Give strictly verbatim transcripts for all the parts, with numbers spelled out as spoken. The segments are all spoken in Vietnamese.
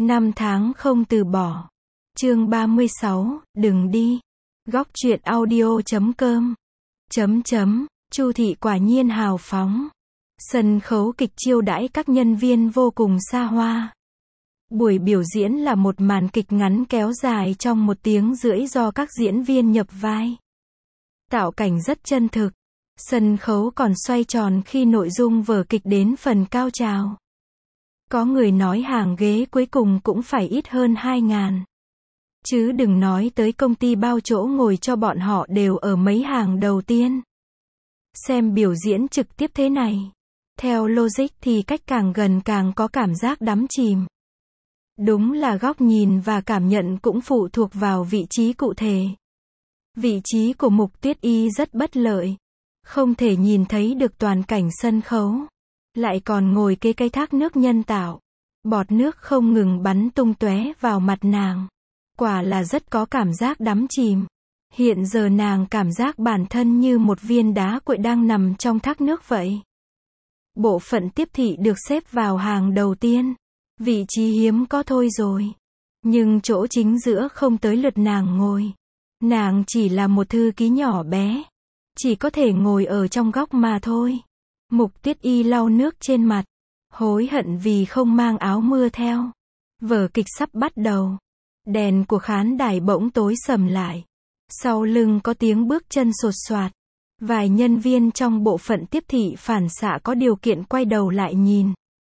Năm tháng không từ bỏ. Chương ba mươi sáu, đừng đi. Góc truyện audio chấm com. Chấm chấm, Chu thị quả nhiên hào phóng. Sân khấu kịch chiêu đãi các nhân viên vô cùng xa hoa. Buổi biểu diễn là một màn kịch ngắn kéo dài trong một tiếng rưỡi do các diễn viên nhập vai. Tạo cảnh rất chân thực. Sân khấu còn xoay tròn khi nội dung vở kịch đến phần cao trào. Có người nói hàng ghế cuối cùng cũng phải ít hơn hai ngàn. Chứ đừng nói tới công ty bao chỗ ngồi cho bọn họ đều ở mấy hàng đầu tiên. Xem biểu diễn trực tiếp thế này. Theo logic thì cách càng gần càng có cảm giác đắm chìm. Đúng là góc nhìn và cảm nhận cũng phụ thuộc vào vị trí cụ thể. Vị trí của Mục Tuyết Y rất bất lợi. Không thể nhìn thấy được toàn cảnh sân khấu. Lại còn ngồi kế cái thác nước nhân tạo. Bọt nước không ngừng bắn tung tóe vào mặt nàng. Quả là rất có cảm giác đắm chìm. Hiện giờ nàng cảm giác bản thân như một viên đá cuội đang nằm trong thác nước vậy. Bộ phận tiếp thị được xếp vào hàng đầu tiên. Vị trí hiếm có thôi rồi. Nhưng chỗ chính giữa không tới lượt nàng ngồi. Nàng chỉ là một thư ký nhỏ bé. Chỉ có thể ngồi ở trong góc mà thôi. Mục Tuyết Y lau nước trên mặt. Hối hận vì không mang áo mưa theo. Vở kịch sắp bắt đầu. Đèn của khán đài bỗng tối sầm lại. Sau lưng có tiếng bước chân sột soạt. Vài nhân viên trong bộ phận tiếp thị phản xạ có điều kiện quay đầu lại nhìn.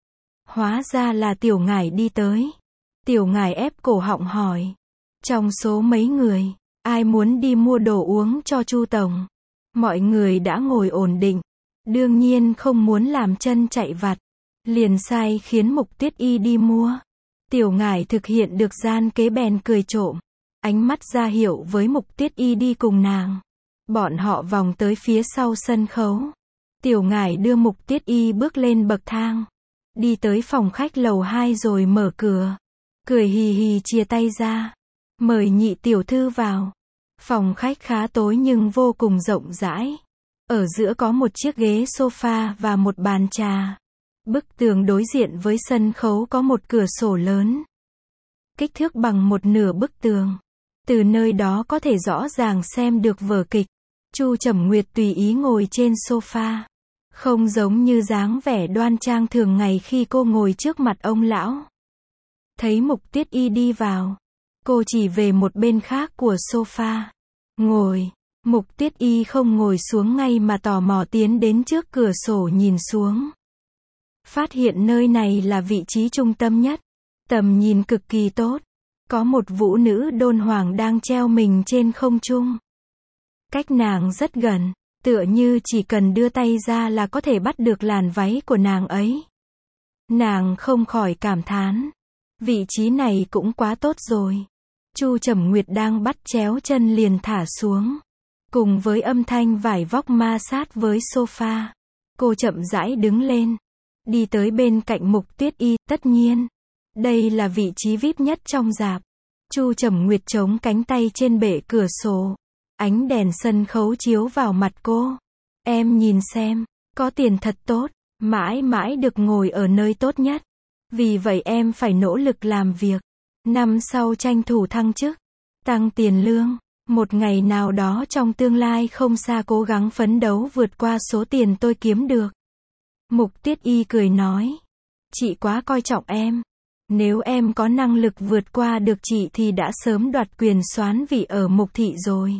Hóa ra là Tiểu Ngải đi tới. Tiểu Ngải ép cổ họng hỏi. Trong số mấy người, ai muốn đi mua đồ uống cho Chu tổng? Mọi người đã ngồi ổn định. Đương nhiên không muốn làm chân chạy vặt. Liền sai khiến Mục Tuyết Y đi mua. Tiểu Ngải thực hiện được gian kế bèn cười trộm. Ánh mắt ra hiệu với Mục Tuyết Y đi cùng nàng. Bọn họ vòng tới phía sau sân khấu. Tiểu Ngải đưa Mục Tuyết Y bước lên bậc thang. Đi tới phòng khách lầu hai rồi mở cửa. Cười hì hì chia tay ra. Mời nhị tiểu thư vào. Phòng khách khá tối nhưng vô cùng rộng rãi. Ở giữa có một chiếc ghế sofa và một bàn trà. Bức tường đối diện với sân khấu có một cửa sổ lớn. Kích thước bằng một nửa bức tường. Từ nơi đó có thể rõ ràng xem được vở kịch. Chu Trầm Nguyệt tùy ý ngồi trên sofa. Không giống như dáng vẻ đoan trang thường ngày khi cô ngồi trước mặt ông lão. Thấy Mục Tuyết Y đi vào. Cô chỉ về một bên khác của sofa. Ngồi. Mục Tuyết Y không ngồi xuống ngay mà tò mò tiến đến trước cửa sổ nhìn xuống. Phát hiện nơi này là vị trí trung tâm nhất. Tầm nhìn cực kỳ tốt. Có một vũ nữ đôn hoàng đang treo mình trên không trung. Cách nàng rất gần. Tựa như chỉ cần đưa tay ra là có thể bắt được làn váy của nàng ấy. Nàng không khỏi cảm thán. Vị trí này cũng quá tốt rồi. Chu Trầm Nguyệt đang bắt chéo chân liền thả xuống. Cùng với âm thanh vải vóc ma sát với sofa. Cô chậm rãi đứng lên. Đi tới bên cạnh Mục Tuyết Y. Tất nhiên. Đây là vị trí vi ai pi nhất trong rạp. Chu Trầm Nguyệt chống cánh tay trên bệ cửa sổ. Ánh đèn sân khấu chiếu vào mặt cô. Em nhìn xem. Có tiền thật tốt. Mãi mãi được ngồi ở nơi tốt nhất. Vì vậy em phải nỗ lực làm việc. Năm sau tranh thủ thăng chức. Tăng tiền lương. Một ngày nào đó trong tương lai không xa cố gắng phấn đấu vượt qua số tiền tôi kiếm được. Mục Tuyết Y cười nói. Chị quá coi trọng em. Nếu em có năng lực vượt qua được chị thì đã sớm đoạt quyền soán vị ở Mục thị rồi.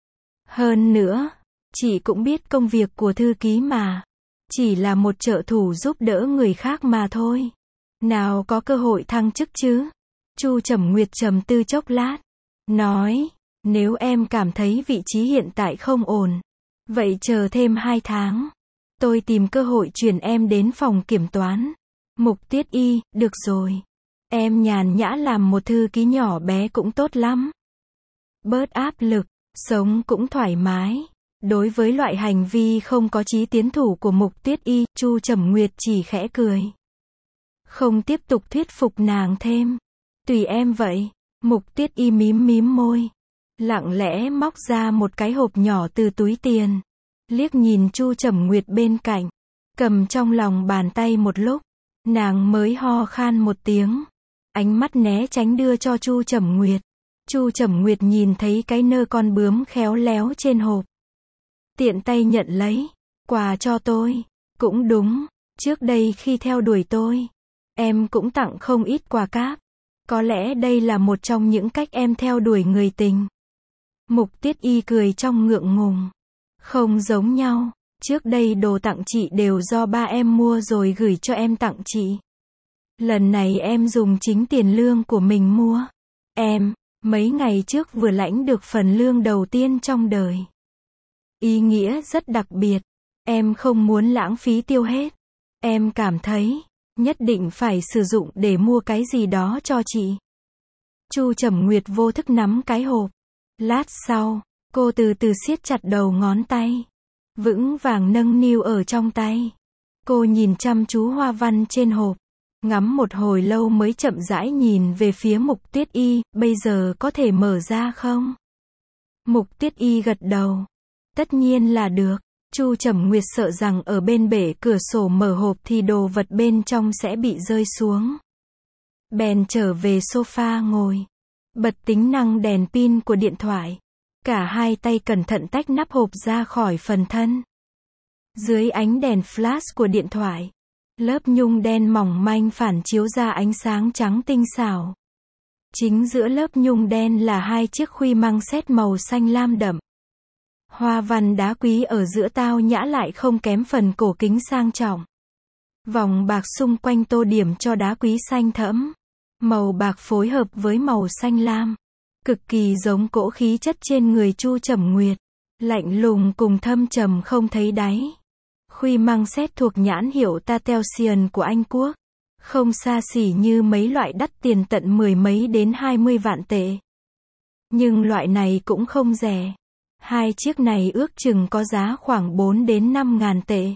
Hơn nữa, chị cũng biết công việc của thư ký mà. Chỉ là một trợ thủ giúp đỡ người khác mà thôi. Nào có cơ hội thăng chức chứ? Chu Trầm Nguyệt trầm tư chốc lát. Nói, nếu em cảm thấy vị trí hiện tại không ổn. Vậy chờ thêm hai tháng. Tôi tìm cơ hội chuyển em đến phòng kiểm toán. Mục Tuyết Y, được rồi. Em nhàn nhã làm một thư ký nhỏ bé cũng tốt lắm. Bớt áp lực, sống cũng thoải mái. Đối với loại hành vi không có chí tiến thủ của Mục Tuyết Y, Chu Trầm Nguyệt chỉ khẽ cười. Không tiếp tục thuyết phục nàng thêm. Tùy em vậy. Mục Tuyết Y mím mím môi. Lặng lẽ móc ra một cái hộp nhỏ từ túi tiền. Liếc nhìn Chu Trầm Nguyệt bên cạnh. Cầm trong lòng bàn tay một lúc. Nàng mới ho khan một tiếng. ánh mắt né tránh đưa cho Chu Trầm Nguyệt. Chu Trầm Nguyệt nhìn thấy cái nơ con bướm khéo léo trên hộp. Tiện tay nhận lấy. Quà cho tôi. Cũng đúng, trước đây khi theo đuổi tôi, em cũng tặng không ít quà cáp. Có lẽ đây là một trong những cách em theo đuổi người tình. Mục Tiết Y cười trong ngượng ngùng. Không giống nhau, trước đây đồ tặng chị đều do ba em mua rồi gửi cho em tặng chị. Lần này em dùng chính tiền lương của mình mua. Em, mấy ngày trước vừa lãnh được phần lương đầu tiên trong đời. Ý nghĩa rất đặc biệt. Em không muốn lãng phí tiêu hết. Em cảm thấy, nhất định phải sử dụng để mua cái gì đó cho chị. Chu Trầm Nguyệt vô thức nắm cái hộp. Lát sau, cô từ từ siết chặt đầu ngón tay. Vững vàng nâng niu ở trong tay. Cô nhìn chăm chú hoa văn trên hộp. Ngắm một hồi lâu mới chậm rãi nhìn về phía Mục Tiết Y, bây giờ có thể mở ra không? Mục Tiết Y gật đầu. Tất nhiên là được. Chu Trầm Nguyệt sợ rằng ở bên bể cửa sổ mở hộp thì đồ vật bên trong sẽ bị rơi xuống. Bèn trở về sofa ngồi. Bật tính năng đèn pin của điện thoại. Cả hai tay cẩn thận tách nắp hộp ra khỏi phần thân. Dưới ánh đèn flash của điện thoại, lớp nhung đen mỏng manh phản chiếu ra ánh sáng trắng tinh xảo. Chính giữa lớp nhung đen là hai chiếc khuy măng sét màu xanh lam đậm. Hoa văn đá quý ở giữa tao nhã lại không kém phần cổ kính sang trọng. Vòng bạc xung quanh tô điểm cho đá quý xanh thẫm. Màu bạc phối hợp với màu xanh lam. Cực kỳ giống cỗ khí chất trên người Chu Trầm Nguyệt. Lạnh lùng cùng thâm trầm không thấy đáy. Khuy măng sét thuộc nhãn hiệu Tattelsian của Anh Quốc. Không xa xỉ như mấy loại đắt tiền tận mười mấy đến hai mươi vạn tệ. Nhưng loại này cũng không rẻ. Hai chiếc này ước chừng có giá khoảng bốn đến năm ngàn tệ.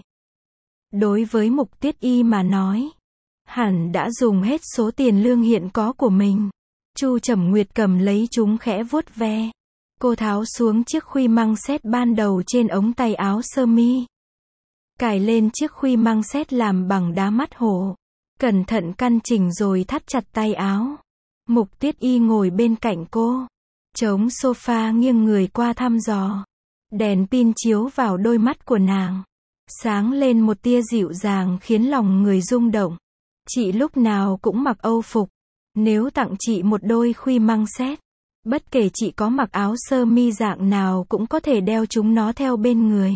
Đối với Mục Tiết Y mà nói, hẳn đã dùng hết số tiền lương hiện có của mình. Chu Trầm Nguyệt cầm lấy chúng khẽ vuốt ve. Cô tháo xuống chiếc khuy măng sét ban đầu trên ống tay áo sơ mi. Cài lên chiếc khuy măng sét làm bằng đá mắt hổ. Cẩn thận căn chỉnh rồi thắt chặt tay áo. Mục Tiết Y ngồi bên cạnh cô. Chống sofa nghiêng người qua thăm dò. Đèn pin chiếu vào đôi mắt của nàng. Sáng lên một tia dịu dàng khiến lòng người rung động. Chị lúc nào cũng mặc âu phục. Nếu tặng chị một đôi khuy măng sét, bất kể chị có mặc áo sơ mi dạng nào cũng có thể đeo chúng nó theo bên người.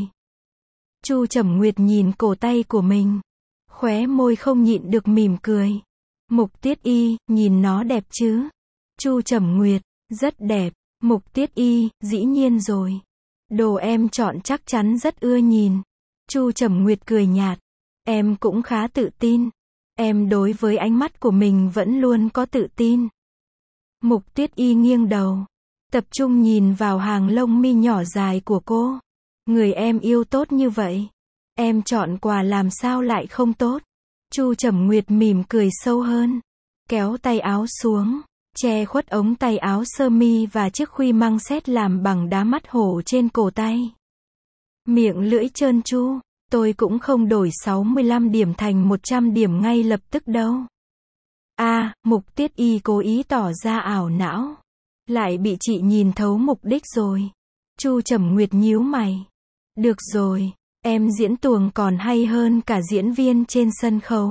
Chu Trầm Nguyệt nhìn cổ tay của mình. Khóe môi không nhịn được mỉm cười. Mục Tiết Y, nhìn nó đẹp chứ? Chu Trầm Nguyệt, rất đẹp. Mục Tiết Y, dĩ nhiên rồi. Đồ em chọn chắc chắn rất ưa nhìn. Chu Trầm Nguyệt cười nhạt. Em cũng khá tự tin. Em đối với ánh mắt của mình vẫn luôn có tự tin. Mục Tiết Y nghiêng đầu. Tập trung nhìn vào hàng lông mi nhỏ dài của cô. Người em yêu tốt như vậy. Em chọn quà làm sao lại không tốt. Chu Trầm Nguyệt mỉm cười sâu hơn. Kéo tay áo xuống. Che khuất ống tay áo sơ mi và chiếc khuy măng sét làm bằng đá mắt hổ trên cổ tay. Miệng lưỡi trơn tru. Tôi cũng không đổi sáu mươi lăm điểm thành một trăm điểm ngay lập tức đâu. A, à, Mục Tiết Y cố ý tỏ ra ảo não. Lại bị chị nhìn thấu mục đích rồi. Chu Trầm Nguyệt nhíu mày. Được rồi, em diễn tuồng còn hay hơn cả diễn viên trên sân khấu.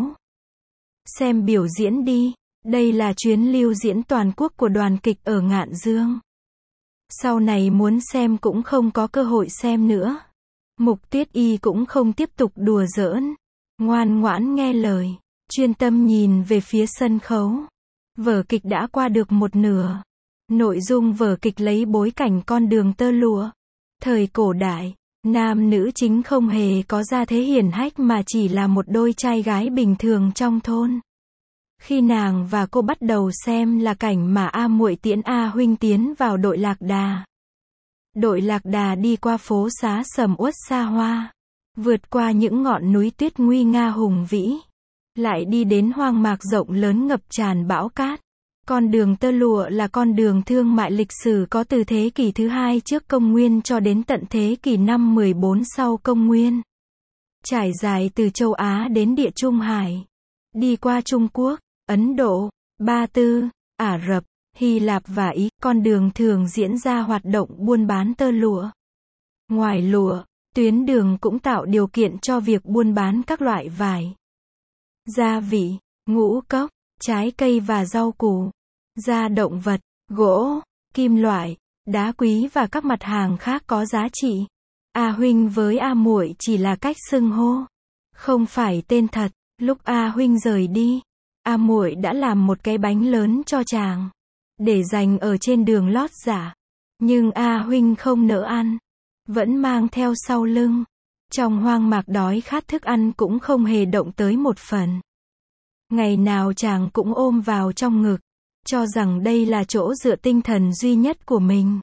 Xem biểu diễn đi. Đây là chuyến lưu diễn toàn quốc của đoàn kịch ở Ngạn Dương. Sau này muốn xem cũng không có cơ hội xem nữa. Mục Tiết Y cũng không tiếp tục đùa giỡn. Ngoan ngoãn nghe lời. Chuyên tâm nhìn về phía sân khấu. Vở kịch đã qua được một nửa. Nội dung vở kịch lấy bối cảnh con đường tơ lụa. Thời cổ đại, nam nữ chính không hề có gia thế hiển hách mà chỉ là một đôi trai gái bình thường trong thôn. Khi nàng và cô bắt đầu xem là cảnh mà A muội tiễn A huynh tiến vào đội lạc đà. Đội lạc đà đi qua phố xá sầm uất xa hoa. Vượt qua những ngọn núi tuyết nguy nga hùng vĩ. Lại đi đến hoang mạc rộng lớn ngập tràn bão cát. Con đường tơ lụa là con đường thương mại lịch sử có từ thế kỷ thứ hai trước công nguyên cho đến tận thế kỷ năm mười bốn sau công nguyên. Trải dài từ châu Á đến địa Trung Hải. Đi qua Trung Quốc, Ấn Độ, Ba Tư, Ả Rập, Hy Lạp và Ý, con đường thường diễn ra hoạt động buôn bán tơ lụa. Ngoài lụa, tuyến đường cũng tạo điều kiện cho việc buôn bán các loại vải, gia vị, ngũ cốc, trái cây và rau củ, da động vật, gỗ, kim loại, đá quý và các mặt hàng khác có giá trị. A huynh với A muội chỉ là cách xưng hô, không phải tên thật. Lúc A huynh rời đi, A muội đã làm một cái bánh lớn cho chàng, để dành ở trên đường lót giả. Nhưng A huynh không nỡ ăn, vẫn mang theo sau lưng. Trong hoang mạc đói khát thức ăn cũng không hề động tới một phần. Ngày nào chàng cũng ôm vào trong ngực, cho rằng đây là chỗ dựa tinh thần duy nhất của mình.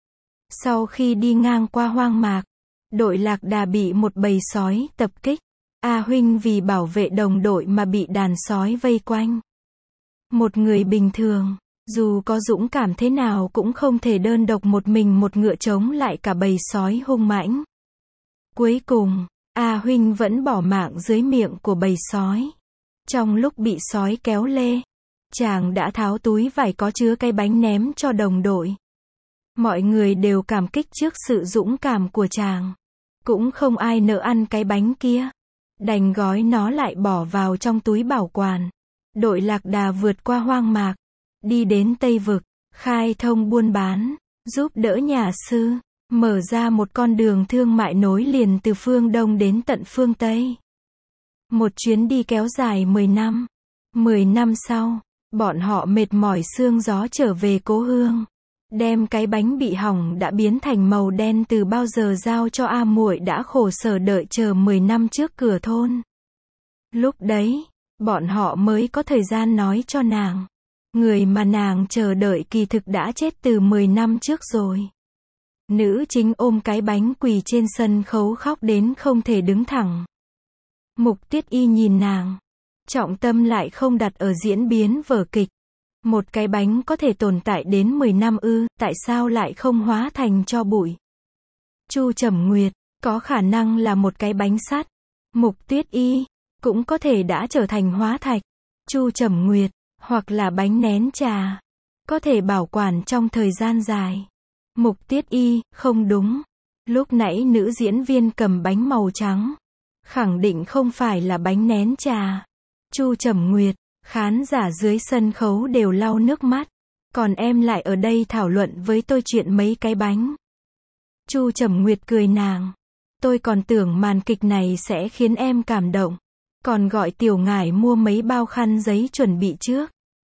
Sau khi đi ngang qua hoang mạc, đội Lạc Đà bị một bầy sói tập kích. A huynh vì bảo vệ đồng đội mà bị đàn sói vây quanh. Một người bình thường, dù có dũng cảm thế nào cũng không thể đơn độc một mình một ngựa chống lại cả bầy sói hung mãnh. Cuối cùng, A huynh vẫn bỏ mạng dưới miệng của bầy sói. Trong lúc bị sói kéo lê, chàng đã tháo túi vải có chứa cái bánh ném cho đồng đội. Mọi người đều cảm kích trước sự dũng cảm của chàng. Cũng không ai nỡ ăn cái bánh kia, đành gói nó lại bỏ vào trong túi bảo quản. Đội Lạc Đà vượt qua hoang mạc, đi đến Tây Vực, khai thông buôn bán, giúp đỡ nhà sư, mở ra một con đường thương mại nối liền từ phương Đông đến tận phương Tây. Một chuyến đi kéo dài mười năm. mười năm sau, bọn họ mệt mỏi sương gió trở về cố hương. Đem cái bánh bị hỏng đã biến thành màu đen từ bao giờ giao cho A muội đã khổ sở đợi chờ mười năm trước cửa thôn. Lúc đấy, bọn họ mới có thời gian nói cho nàng. Người mà nàng chờ đợi kỳ thực đã chết từ mười năm trước rồi. Nữ chính ôm cái bánh quỳ trên sân khấu khóc đến không thể đứng thẳng. Mục Tiết Y nhìn nàng. Trọng tâm lại không đặt ở diễn biến vở kịch. Một cái bánh có thể tồn tại đến mười năm ư, tại sao lại không hóa thành tro bụi? Chu Trầm Nguyệt, có khả năng là một cái bánh sắt. Mục Tiết Y, cũng có thể đã trở thành hóa thạch. Chu Trầm Nguyệt, hoặc là bánh nén trà, có thể bảo quản trong thời gian dài. Mục Tiết Y, không đúng. Lúc nãy nữ diễn viên cầm bánh màu trắng, khẳng định không phải là bánh nén trà. Chu Trầm Nguyệt, khán giả dưới sân khấu đều lau nước mắt. Còn em lại ở đây thảo luận với tôi chuyện mấy cái bánh. Chu Trầm Nguyệt cười nàng. Tôi còn tưởng màn kịch này sẽ khiến em cảm động. Còn gọi Tiểu Ngải mua mấy bao khăn giấy chuẩn bị trước.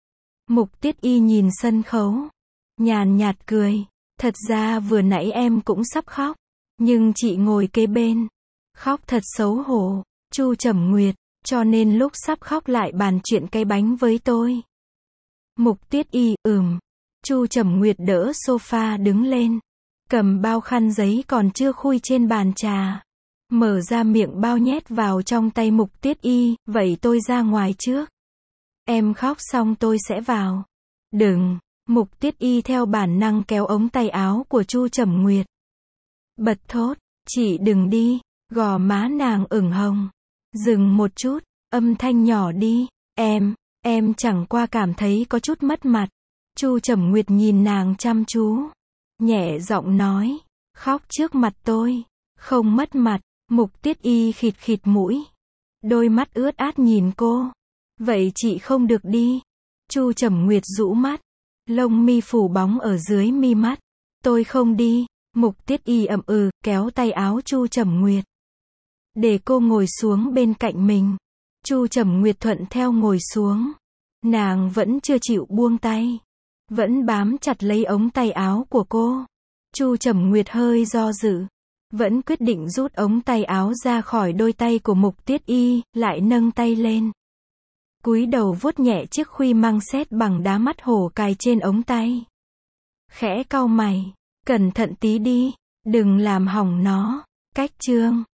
Mục Tiết Y nhìn sân khấu, nhàn nhạt cười. Thật ra vừa nãy em cũng sắp khóc. Nhưng chị ngồi kế bên, khóc thật xấu hổ. Chu Trầm Nguyệt, cho nên lúc sắp khóc lại bàn chuyện cái bánh với tôi. Mục Tiết Y, ừm. Chu Trầm Nguyệt đỡ sofa đứng lên, cầm bao khăn giấy còn chưa khui trên bàn trà, mở ra miệng bao nhét vào trong tay Mục Tiết Y, vậy tôi ra ngoài trước. Em khóc xong tôi sẽ vào. Đừng. Mục Tiết Y theo bản năng kéo ống tay áo của Chu Trầm Nguyệt. Bật thốt, chị đừng đi. Gò má nàng ửng hồng. Dừng một chút, âm thanh nhỏ đi. Em, em chẳng qua cảm thấy có chút mất mặt. Chu Trầm Nguyệt nhìn nàng chăm chú, nhẹ giọng nói, khóc trước mặt tôi, không mất mặt. Mục Tiết Y khịt khịt mũi, đôi mắt ướt át nhìn cô. Vậy chị không được đi. Chu Trầm Nguyệt rũ mắt, lông mi phủ bóng ở dưới mi mắt. Tôi không đi. Mục Tiết Y ậm ừ, kéo tay áo Chu Trầm Nguyệt, để cô ngồi xuống bên cạnh mình. Chu Trầm Nguyệt thuận theo ngồi xuống. Nàng vẫn chưa chịu buông tay, vẫn bám chặt lấy ống tay áo của cô. Chu Trầm Nguyệt hơi do dự, vẫn quyết định rút ống tay áo ra khỏi đôi tay của Mục Tiết Y, lại nâng tay lên, cúi đầu vuốt nhẹ chiếc khuy măng sét bằng đá mắt hổ cài trên ống tay. Khẽ cau mày, cẩn thận tí đi, đừng làm hỏng nó. Cách chương